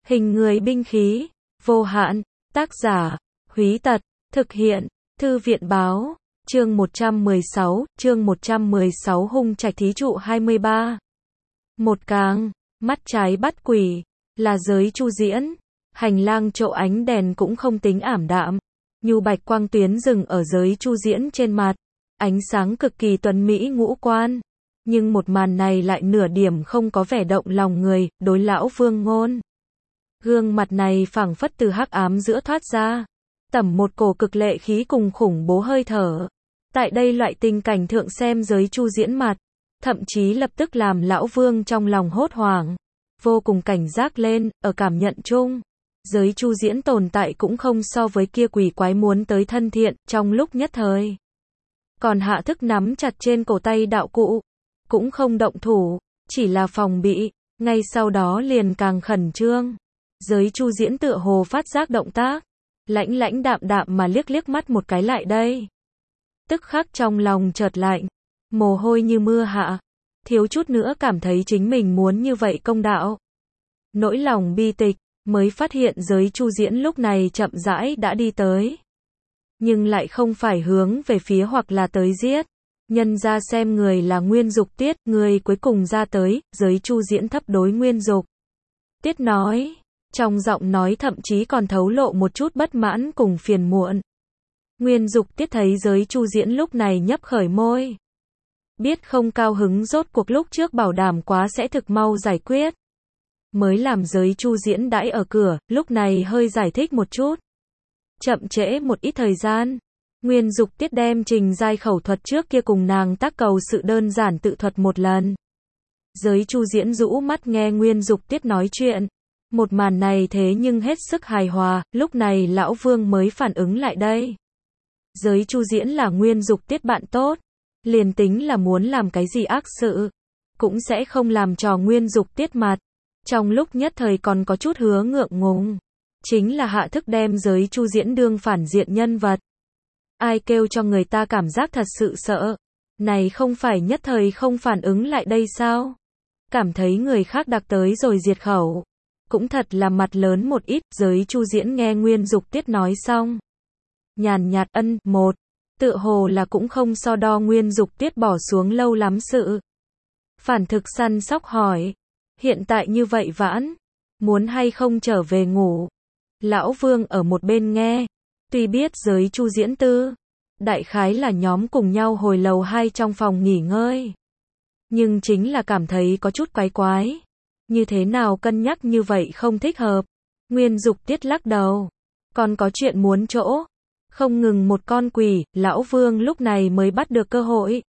Hình người binh khí, vô hạn, tác giả, Húy Tật, thực hiện, Thư viện báo, chương 116, hung trạch thí trụ 23. Một càng, mắt trái bắt quỷ, là giới chu diễn, hành lang chỗ ánh đèn cũng không tính ảm đạm, nhu bạch quang tuyến dừng ở giới chu diễn trên mặt, ánh sáng cực kỳ tuấn mỹ ngũ quan, nhưng một màn này lại nửa điểm không có vẻ động lòng người, đối lão Vương Ngôn. Gương mặt này phảng phất từ hắc ám giữa thoát ra, tẩm một cổ cực lệ khí cùng khủng bố hơi thở. Tại đây loại tình cảnh thượng xem giới chu diễn mặt, thậm chí lập tức làm lão Vương trong lòng hốt hoảng, vô cùng cảnh giác lên, ở cảm nhận chung. Giới chu diễn tồn tại cũng không so với kia quỷ quái muốn tới thân thiện, trong lúc nhất thời. Còn hạ thức nắm chặt trên cổ tay đạo cụ, cũng không động thủ, chỉ là phòng bị, ngay sau đó liền càng khẩn trương. Giới chu diễn tựa hồ phát giác động tác, lãnh lãnh đạm đạm mà liếc liếc mắt một cái lại đây. Tức khắc trong lòng chợt lạnh, mồ hôi như mưa hạ, thiếu chút nữa cảm thấy chính mình muốn như vậy công đạo. Nỗi lòng bi tịch, mới phát hiện giới chu diễn lúc này chậm rãi đã đi tới. Nhưng lại không phải hướng về phía hoặc là tới giết. Nhân ra xem người là Nguyên Dục Tiết, người cuối cùng ra tới, giới chu diễn thấp đối Nguyên Dục Tiết nói. Trong giọng nói thậm chí còn thấu lộ một chút bất mãn cùng phiền muộn. Nguyên Dục Tiết thấy giới chu diễn lúc này nhấp khởi môi. Biết không cao hứng rốt cuộc lúc trước bảo đảm quá sẽ thực mau giải quyết. Mới làm giới chu diễn đãi ở cửa, lúc này hơi giải thích một chút. Chậm trễ một ít thời gian. Nguyên Dục Tiết đem trình giai khẩu thuật trước kia cùng nàng tác cầu sự đơn giản tự thuật một lần. Giới chu diễn rũ mắt nghe Nguyên Dục Tiết nói chuyện. Một màn này thế nhưng hết sức hài hòa, lúc này lão Vương mới phản ứng lại đây. Giới chu diễn là Nguyên Dục Tiết bạn tốt, liền tính là muốn làm cái gì ác sự, cũng sẽ không làm trò Nguyên Dục Tiết mặt. Trong lúc nhất thời còn có chút hứa ngượng ngùng, chính là hạ thức đem giới chu diễn đương phản diện nhân vật. Ai kêu cho người ta cảm giác thật sự sợ, này không phải nhất thời không phản ứng lại đây sao? Cảm thấy người khác đặc tới rồi diệt khẩu. Cũng thật là mặt lớn một ít, giới chu diễn nghe Nguyên Dục Tiết nói xong. Nhàn nhạt một, tựa hồ là cũng không so đo Nguyên Dục Tiết bỏ xuống lâu lắm sự. Phản thực săn sóc hỏi, hiện tại như vậy vãn, muốn hay không trở về ngủ? Lão Vương ở một bên nghe, tuy biết giới chu diễn tư, đại khái là nhóm cùng nhau hồi lầu 2 trong phòng nghỉ ngơi. Nhưng chính là cảm thấy có chút quái quái. Như thế nào cân nhắc như vậy không thích hợp. Nguyên Dục Tiết lắc đầu. Còn có chuyện muốn chỗ. Không ngừng một con quỷ, lão Vương lúc này mới bắt được cơ hội.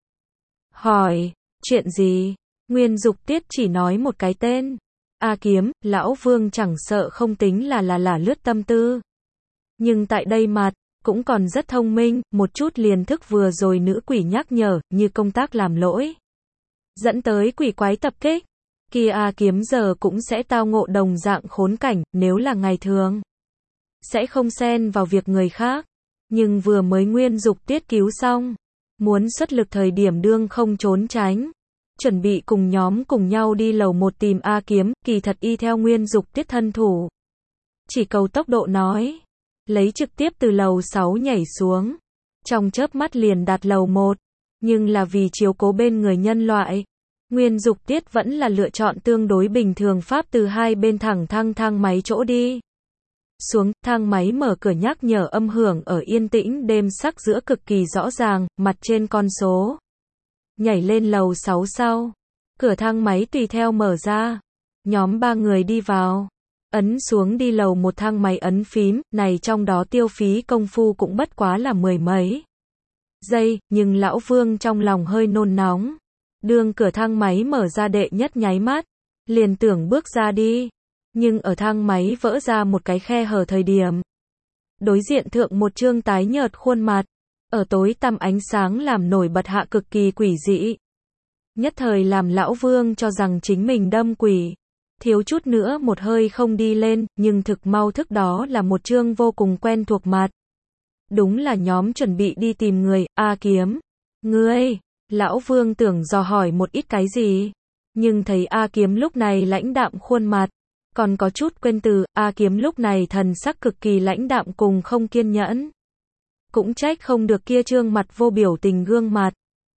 Hỏi, chuyện gì? Nguyên Dục Tiết chỉ nói một cái tên. A Kiếm, lão Vương chẳng sợ không tính là lướt tâm tư. Nhưng tại đây mặt, cũng còn rất thông minh, một chút liền thức vừa rồi nữ quỷ nhắc nhở, như công tác làm lỗi. Dẫn tới quỷ quái tập kích. Kia A Kiếm giờ cũng sẽ tao ngộ đồng dạng khốn cảnh, nếu là ngày thường. Sẽ không xen vào việc người khác. Nhưng vừa mới Nguyên Dục Tiết cứu xong. Muốn xuất lực thời điểm đương không trốn tránh. Chuẩn bị cùng nhóm cùng nhau đi lầu 1 tìm A Kiếm, kỳ thật y theo Nguyên Dục Tiết thân thủ. Chỉ cầu tốc độ nói. Lấy trực tiếp từ lầu 6 nhảy xuống. Trong chớp mắt liền đạt lầu 1. Nhưng là vì chiếu cố bên người nhân loại. Nguyên Dục Tiết vẫn là lựa chọn tương đối bình thường pháp từ hai bên thẳng thang máy chỗ đi. Xuống, thang máy mở cửa nhắc nhở âm hưởng ở yên tĩnh đêm sắc giữa cực kỳ rõ ràng, mặt trên con số. Nhảy lên lầu 6 sau. Cửa thang máy tùy theo mở ra. Nhóm 3 người đi vào. Ấn xuống đi lầu 1 thang máy ấn phím, này trong đó tiêu phí công phu cũng bất quá là mười mấy giây, nhưng lão Vương trong lòng hơi nôn nóng. Đương cửa thang máy mở ra đệ nhất nháy mắt, liền tưởng bước ra đi. Nhưng ở thang máy vỡ ra một cái khe hở thời điểm. Đối diện thượng một trương tái nhợt khuôn mặt, ở tối tăm ánh sáng làm nổi bật hạ cực kỳ quỷ dị. Nhất thời làm lão Vương cho rằng chính mình đâm quỷ. Thiếu chút nữa một hơi không đi lên, nhưng thực mau thức đó là một trương vô cùng quen thuộc mặt. Đúng là nhóm chuẩn bị đi tìm người, A Kiếm. Ngươi... Lão Vương tưởng dò hỏi một ít cái gì, nhưng thấy A Kiếm lúc này lãnh đạm khuôn mặt, còn có chút quên từ, A Kiếm lúc này thần sắc cực kỳ lãnh đạm cùng không kiên nhẫn. Cũng trách không được kia trương mặt vô biểu tình gương mặt.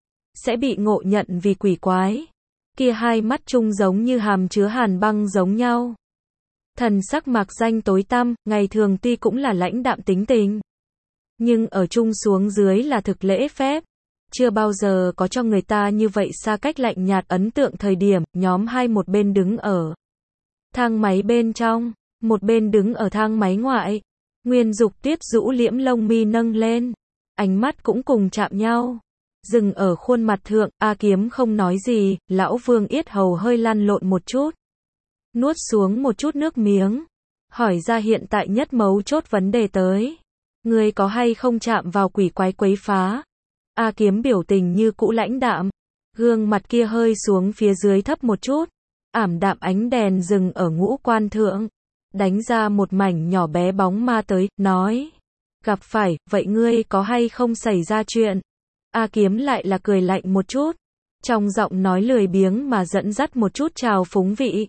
Sẽ bị ngộ nhận vì quỷ quái. Kia hai mắt chung giống như hàm chứa hàn băng giống nhau. Thần sắc mạc danh tối tăm, ngày thường tuy cũng là lãnh đạm tính tình. Nhưng ở chung xuống dưới là thực lễ phép. Chưa bao giờ có cho người ta như vậy xa cách lạnh nhạt ấn tượng thời điểm, nhóm hai một bên đứng ở thang máy bên trong, một bên đứng ở thang máy ngoại. Nguyên Dục Tuyết rũ liễm lông mi nâng lên, ánh mắt cũng cùng chạm nhau. Dừng ở khuôn mặt thượng, A Kiếm không nói gì, lão Vương yết hầu hơi lăn lộn một chút. Nuốt xuống một chút nước miếng. Hỏi ra hiện tại nhất mấu chốt vấn đề tới. Ngươi có hay không chạm vào quỷ quái quấy phá? A Kiếm biểu tình như cũ lãnh đạm. Gương mặt kia hơi xuống phía dưới thấp một chút. Ảm đạm ánh đèn dừng ở ngũ quan thượng. Đánh ra một mảnh nhỏ bé bóng ma tới, nói. Gặp phải, vậy ngươi có hay không xảy ra chuyện? A Kiếm lại là cười lạnh một chút. Trong giọng nói lười biếng mà dẫn dắt một chút trào phúng vị.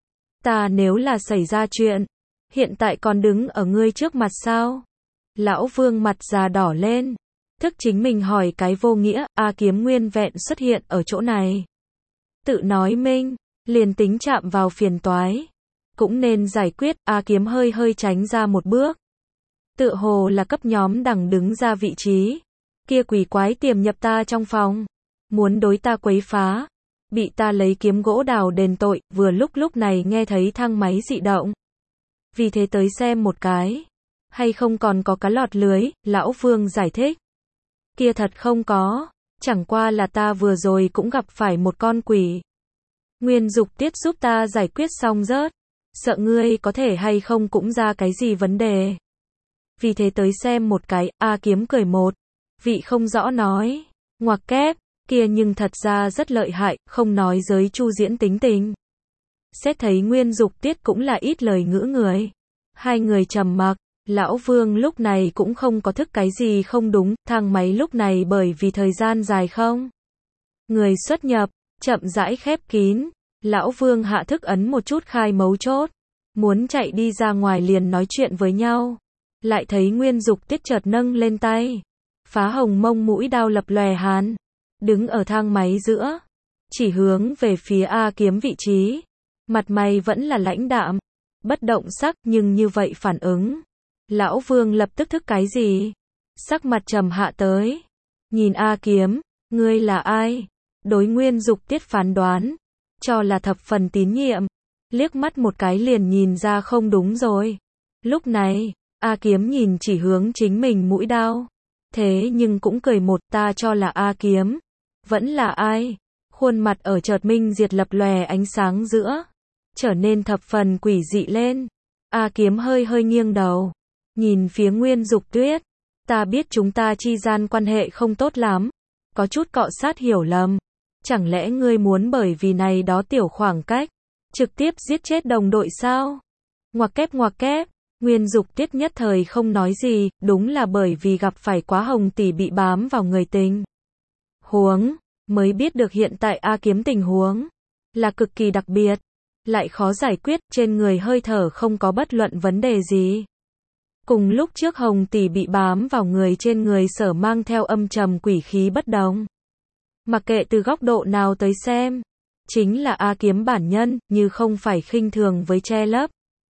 Ta nếu là xảy ra chuyện, hiện tại còn đứng ở ngươi trước mặt sao? Lão Vương mặt già đỏ lên. Thức chính mình hỏi cái vô nghĩa, A Kiếm nguyên vẹn xuất hiện ở chỗ này. Tự nói minh, liền tính chạm vào phiền toái. Cũng nên giải quyết, A Kiếm hơi hơi tránh ra một bước. Tựa hồ là cấp nhóm đằng đứng ra vị trí. Kia quỷ quái tiềm nhập ta trong phòng. Muốn đối ta quấy phá. Bị ta lấy kiếm gỗ đào đền tội, vừa lúc này nghe thấy thang máy dị động. Vì thế tới xem một cái. Hay không còn có cá lọt lưới, lão Vương giải thích. Kia thật không có. Chẳng qua là ta vừa rồi cũng gặp phải một con quỷ. Nguyên Dục Tiết giúp ta giải quyết xong rớt. Sợ ngươi có thể hay không cũng ra cái gì vấn đề. Vì thế tới xem một cái, A Kiếm cười một. Vị không rõ nói. Ngoặc kép, kia nhưng thật ra rất lợi hại, không nói giới Chu Diễn tính tình. Xét thấy Nguyên Dục Tiết cũng là ít lời ngữ người. Hai người trầm mặc, lão Vương lúc này cũng không có thức cái gì không đúng, thang máy lúc này bởi vì thời gian dài không. Người xuất nhập, chậm rãi khép kín, lão Vương hạ thức ấn một chút khai mấu chốt. Muốn chạy đi ra ngoài liền nói chuyện với nhau. Lại thấy Nguyên Dục Tiết chợt nâng lên tay. Phá hồng mông mũi đao lập lòe hàn. Đứng ở thang máy giữa. Chỉ hướng về phía A Kiếm vị trí. Mặt mày vẫn là lãnh đạm. Bất động sắc nhưng như vậy phản ứng. Lão Vương lập tức thức cái gì? Sắc mặt trầm hạ tới. Nhìn A Kiếm. Ngươi là ai? Đối Nguyên Dục Tiết phán đoán. Cho là thập phần tín nhiệm. Liếc mắt một cái liền nhìn ra không đúng rồi. Lúc này, A Kiếm nhìn chỉ hướng chính mình mũi đao. Thế nhưng cũng cười một, ta cho là A Kiếm. Vẫn là ai? Khuôn mặt ở chợt minh diệt lập lòe ánh sáng giữa. Trở nên thập phần quỷ dị lên. A Kiếm hơi hơi nghiêng đầu. Nhìn phía Nguyên Dục Tuyết. Ta biết chúng ta chi gian quan hệ không tốt lắm. Có chút cọ sát hiểu lầm. Chẳng lẽ ngươi muốn bởi vì này đó tiểu khoảng cách. Trực tiếp giết chết đồng đội sao? Ngoặc kép. Nguyên Dục Tiết nhất thời không nói gì, đúng là bởi vì gặp phải quá Hồng tỷ bị bám vào người tình. Huống, mới biết được hiện tại A Kiếm tình huống là cực kỳ đặc biệt, lại khó giải quyết, trên người hơi thở không có bất luận vấn đề gì. Cùng lúc trước Hồng tỷ bị bám vào người trên người sở mang theo âm trầm quỷ khí bất đồng. Mặc kệ từ góc độ nào tới xem, chính là A Kiếm bản nhân, như không phải khinh thường với che lấp.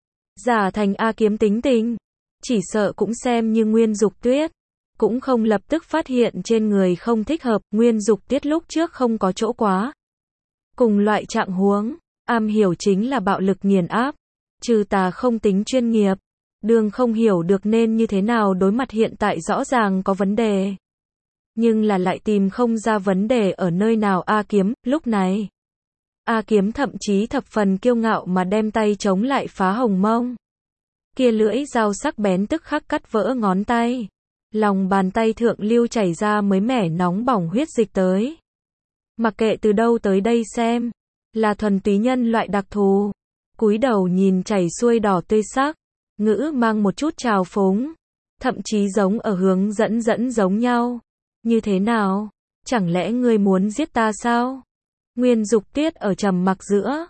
Giả thành A Kiếm tính tình, chỉ sợ cũng xem như Nguyên Dục Tuyết, cũng không lập tức phát hiện trên người không thích hợp, Nguyên Dục Tuyết lúc trước không có chỗ quá. Cùng loại trạng huống, am hiểu chính là bạo lực nghiền áp, trừ tà không tính chuyên nghiệp, đường không hiểu được nên như thế nào đối mặt hiện tại rõ ràng có vấn đề. Nhưng là lại tìm không ra vấn đề ở nơi nào A Kiếm, lúc này. A Kiếm thậm chí thập phần kiêu ngạo mà đem tay chống lại phá hồng mông. Kia lưỡi dao sắc bén tức khắc cắt vỡ ngón tay. Lòng bàn tay thượng lưu chảy ra mới mẻ nóng bỏng huyết dịch tới. Mặc kệ từ đâu tới đây xem, là thuần túy nhân loại đặc thù. Cúi đầu nhìn chảy xuôi đỏ tươi sắc, ngữ mang một chút trào phúng, thậm chí giống ở hướng dẫn giống nhau. Như thế nào? Chẳng lẽ ngươi muốn giết ta sao? Nguyên Dục Tiết ở trầm mặc giữa,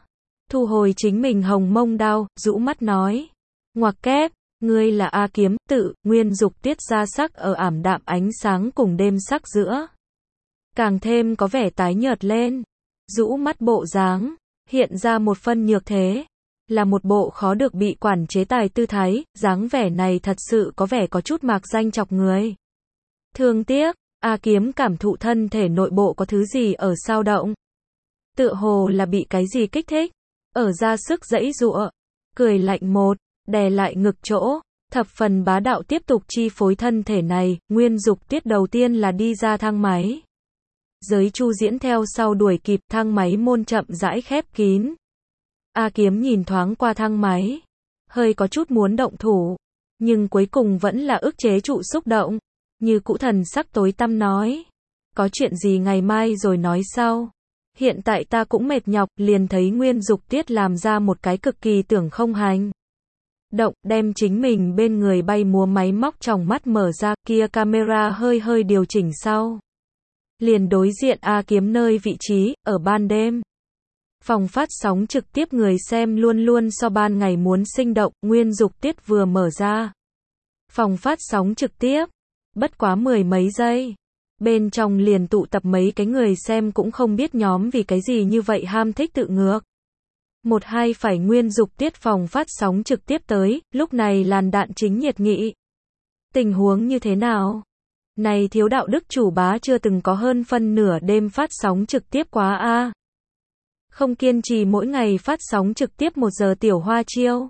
thu hồi chính mình hồng mông đao, rũ mắt nói. Ngoặc kép, ngươi là A Kiếm, tự, Nguyên Dục tiết ra sắc ở ảm đạm ánh sáng cùng đêm sắc giữa. Càng thêm có vẻ tái nhợt lên. Rũ mắt bộ dáng, hiện ra một phân nhược thế. Là một bộ khó được bị quản chế tài tư thái, dáng vẻ này thật sự có vẻ có chút mạc danh chọc người. Thương tiếc, A Kiếm cảm thụ thân thể nội bộ có thứ gì ở sao động. Tựa hồ là bị cái gì kích thích, ở ra sức giãy giụa, cười lạnh một, đè lại ngực chỗ, thập phần bá đạo tiếp tục chi phối thân thể này, Nguyên Dục tiết đầu tiên là đi ra thang máy. Giới Chu Diễn theo sau đuổi kịp, thang máy môn chậm rãi khép kín. A Kiếm nhìn thoáng qua thang máy, hơi có chút muốn động thủ, nhưng cuối cùng vẫn là ức chế trụ xúc động, như cũ thần sắc tối tăm nói. Có chuyện gì ngày mai rồi nói sau. Hiện tại ta cũng mệt nhọc, liền thấy Nguyên Dục tiết làm ra một cái cực kỳ tưởng không hành động, đem chính mình bên người bay múa máy móc tròng mắt mở ra, kia camera hơi hơi điều chỉnh sau. Liền đối diện A Kiếm nơi vị trí, ở ban đêm. Phòng phát sóng trực tiếp người xem luôn luôn so ban ngày muốn sinh động, Nguyên Dục tiết vừa mở ra. Phòng phát sóng trực tiếp, bất quá 10 mấy giây. Bên trong liền tụ tập mấy cái người xem cũng không biết nhóm vì cái gì như vậy ham thích tự ngược. Một hai phải Nguyên Dục tiết phòng phát sóng trực tiếp tới, lúc này làn đạn chính nhiệt nghị. Tình huống như thế nào? Này thiếu đạo đức chủ bá chưa từng có hơn phân nửa đêm phát sóng trực tiếp quá a. Không kiên trì mỗi ngày phát sóng trực tiếp 1 giờ tiểu hoa chiêu.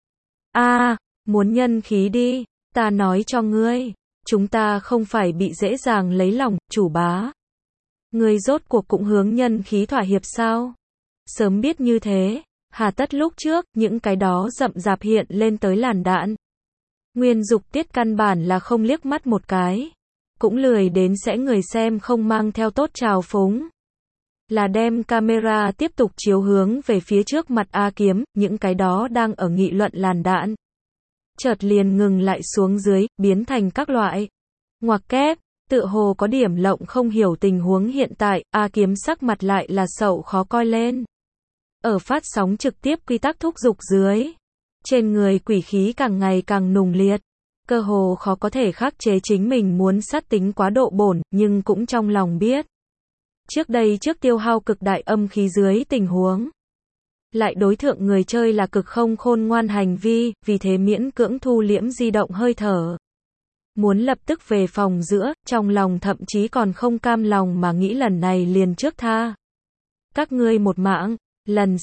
A, muốn nhân khí đi, ta nói cho ngươi, chúng ta không phải bị dễ dàng lấy lòng, chủ bá. Ngươi rốt cuộc cũng hướng nhân khí thỏa hiệp sao? Sớm biết như thế, hà tất lúc trước, những cái đó rậm rạp hiện lên tới làn đạn. Nguyên Dục tiết căn bản là không liếc mắt một cái. Cũng lười đến sẽ người xem không mang theo tốt trào phúng. Là đem camera tiếp tục chiếu hướng về phía trước mặt A Kiếm, những cái đó đang ở nghị luận làn đạn. Chợt liền ngừng lại xuống dưới, biến thành các loại. Ngoặc kép, tựa hồ có điểm lộng không hiểu tình huống hiện tại, A Kiếm sắc mặt lại là sậu khó coi lên. Ở phát sóng trực tiếp quy tắc thúc giục dưới. Trên người quỷ khí càng ngày càng nùng liệt. Cơ hồ khó có thể khắc chế chính mình muốn sát tính quá độ bổn, nhưng cũng trong lòng biết. Trước đây trước tiêu hao cực đại âm khí dưới tình huống. Lại đối thượng người chơi là cực không khôn ngoan hành vi, vì thế miễn cưỡng thu liễm di động hơi thở. Muốn lập tức về phòng giữa, trong lòng thậm chí còn không cam lòng mà nghĩ lần này liền trước tha. Các ngươi một mạng, lần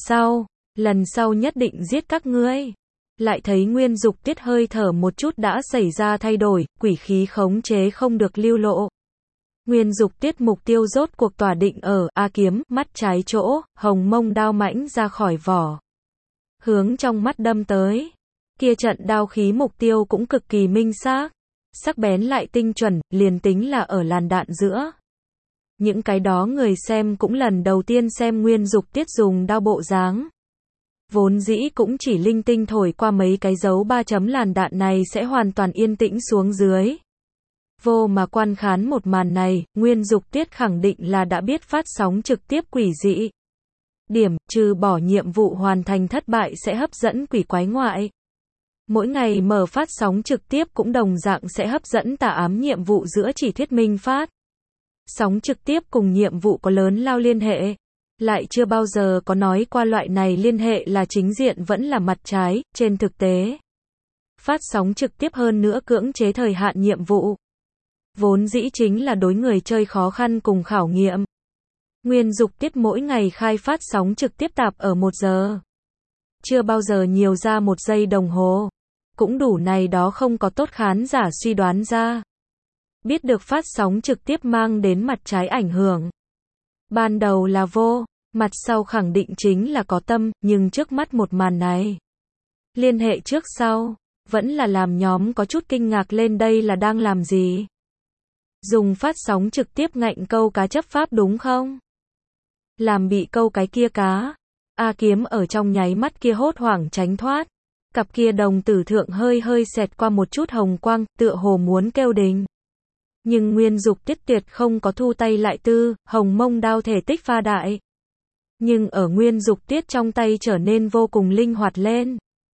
sau nhất định giết các ngươi. Lại thấy Nguyên Dục tiết hơi thở một chút đã xảy ra thay đổi, quỷ khí khống chế không được lưu lộ. Nguyên Dục tiết mục tiêu rốt cuộc tỏa định ở A Kiếm, mắt trái chỗ, hồng mông đao mãnh ra khỏi vỏ. Hướng trong mắt đâm tới. Kia trận đao khí mục tiêu cũng cực kỳ minh xác. Sắc bén lại tinh chuẩn, liền tính là ở làn đạn giữa. Những cái đó người xem cũng lần đầu tiên xem Nguyên Dục tiết dùng đao bộ dáng. Vốn dĩ cũng chỉ linh tinh thổi qua mấy cái dấu 3 chấm làn đạn này sẽ hoàn toàn yên tĩnh xuống dưới. Vô mà quan khán một màn này, Nguyên Dục tiết khẳng định là đã biết phát sóng trực tiếp quỷ dị. Điểm, trừ bỏ nhiệm vụ hoàn thành thất bại sẽ hấp dẫn quỷ quái ngoại. Mỗi ngày mở phát sóng trực tiếp cũng đồng dạng sẽ hấp dẫn tà ám nhiệm vụ giữa chỉ thuyết minh phát. Sóng trực tiếp cùng nhiệm vụ có lớn lao liên hệ. Lại chưa bao giờ có nói qua loại này liên hệ là chính diện vẫn là mặt trái, trên thực tế. Phát sóng trực tiếp hơn nữa cưỡng chế thời hạn nhiệm vụ. Vốn dĩ chính là đối người chơi khó khăn cùng khảo nghiệm. Nguyên Dục tiết mỗi ngày khai phát sóng trực tiếp tạp ở 1 giờ. Chưa bao giờ nhiều ra 1 giây đồng hồ. Cũng đủ này đó không có tốt khán giả suy đoán ra. Biết được phát sóng trực tiếp mang đến mặt trái ảnh hưởng. Ban đầu là vô, mặt sau khẳng định chính là có tâm, nhưng trước mắt một màn này. Liên hệ trước sau, vẫn là làm nhóm có chút kinh ngạc lên đây là đang làm gì. Dùng phát sóng trực tiếp ngạnh câu cá chấp pháp đúng không? Làm bị câu cái kia cá. A Kiếm ở trong nháy mắt kia hốt hoảng tránh thoát. Cặp kia đồng tử thượng hơi hơi xẹt qua một chút hồng quang, tựa hồ muốn kêu đình. Nhưng Nguyên Dục tiết tuyệt không có thu tay lại tư, hồng mông đao thể tích pha đại. Nhưng ở Nguyên Dục Tiết trong tay trở nên vô cùng linh hoạt lên.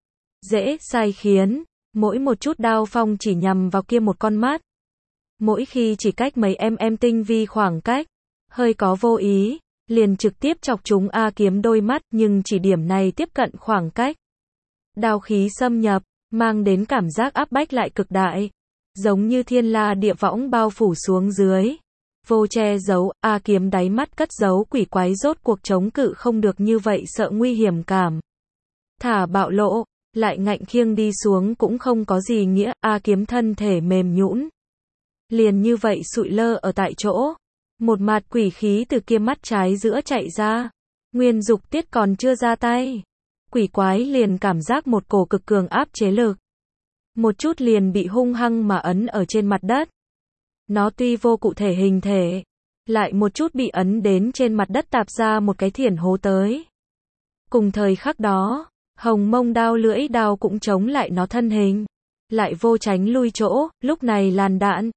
Dễ sai khiến, mỗi một chút đao phong chỉ nhằm vào kia một con mắt. Mỗi khi chỉ cách mấy tinh vi khoảng cách, hơi có vô ý, liền trực tiếp chọc trúng A Kiếm đôi mắt, nhưng chỉ điểm này tiếp cận khoảng cách. Đao khí xâm nhập, mang đến cảm giác áp bách lại cực đại, giống như thiên la địa võng bao phủ xuống dưới. Vô che giấu, A Kiếm đáy mắt cất giấu quỷ quái rốt cuộc chống cự không được như vậy sợ nguy hiểm cảm. Thả bạo lộ, lại ngạnh khiêng đi xuống cũng không có gì nghĩa, A Kiếm thân thể mềm nhũn. Liền như vậy sụi lơ ở tại chỗ. Một mạt quỷ khí từ kia mắt trái giữa chạy ra. Nguyên Dục Tiết còn chưa ra tay. Quỷ quái liền cảm giác một cổ cực cường áp chế lực. Một chút liền bị hung hăng mà ấn ở trên mặt đất. Nó tuy vô cụ thể hình thể, lại một chút bị ấn đến trên mặt đất tạp ra một cái thiển hố tới. Cùng thời khắc đó, hồng mông đao lưỡi đao cũng chống lại nó thân hình. Lại vô tránh lui chỗ, lúc này làn đạn.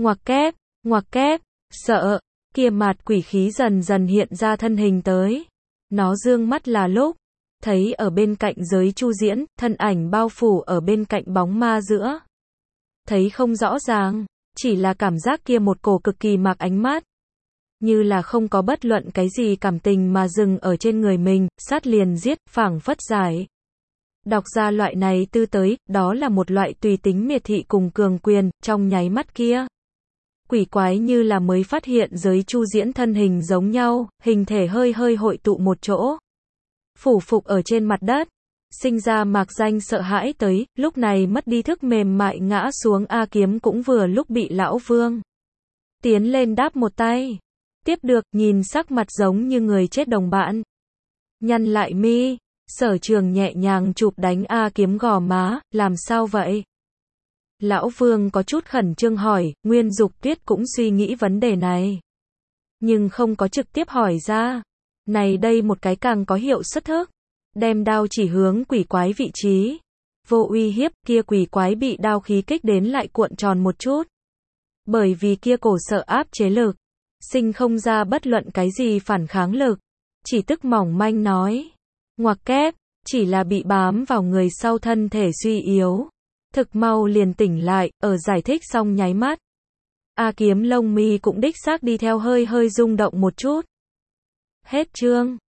Ngoặc kép, sợ, kia mạt quỷ khí dần dần hiện ra thân hình tới. Nó dương mắt là lúc, thấy ở bên cạnh giới Chu Diễn, thân ảnh bao phủ ở bên cạnh bóng ma giữa. Thấy không rõ ràng, chỉ là cảm giác kia một cổ cực kỳ mạc ánh mắt. Như là không có bất luận cái gì cảm tình mà dừng ở trên người mình, sát liền giết, phảng phất giải. Đọc ra loại này tư tới, đó là một loại tùy tính miệt thị cùng cường quyền, trong nháy mắt kia. Quỷ quái như là mới phát hiện giới Chu Diễn thân hình giống nhau, hình thể hơi hơi hội tụ một chỗ. Phủ phục ở trên mặt đất, sinh ra mạc danh sợ hãi tới, lúc này mất đi thức mềm mại ngã xuống A Kiếm cũng vừa lúc bị lão Vương tiến lên đáp một tay. Tiếp được, nhìn sắc mặt giống như người chết đồng bạn. Nhăn lại mi, Sở Trường nhẹ nhàng chụp đánh A Kiếm gò má, làm sao vậy? Lão Vương có chút khẩn trương hỏi, Nguyên Dục Tuyết cũng suy nghĩ vấn đề này. Nhưng không có trực tiếp hỏi ra. Này đây một cái càng có hiệu suất thức. Đem đao chỉ hướng quỷ quái vị trí. Vô uy hiếp, kia quỷ quái bị đao khí kích đến lại cuộn tròn một chút. Bởi vì kia cổ sợ áp chế lực. Sinh không ra bất luận cái gì phản kháng lực. Chỉ tức mỏng manh nói. Ngoặc kép, chỉ là bị bám vào người sau thân thể suy yếu. Thực mau liền tỉnh lại, ở giải thích xong nháy mắt. A Kiếm lông mi cũng đích xác đi theo hơi hơi rung động một chút. Hết chương.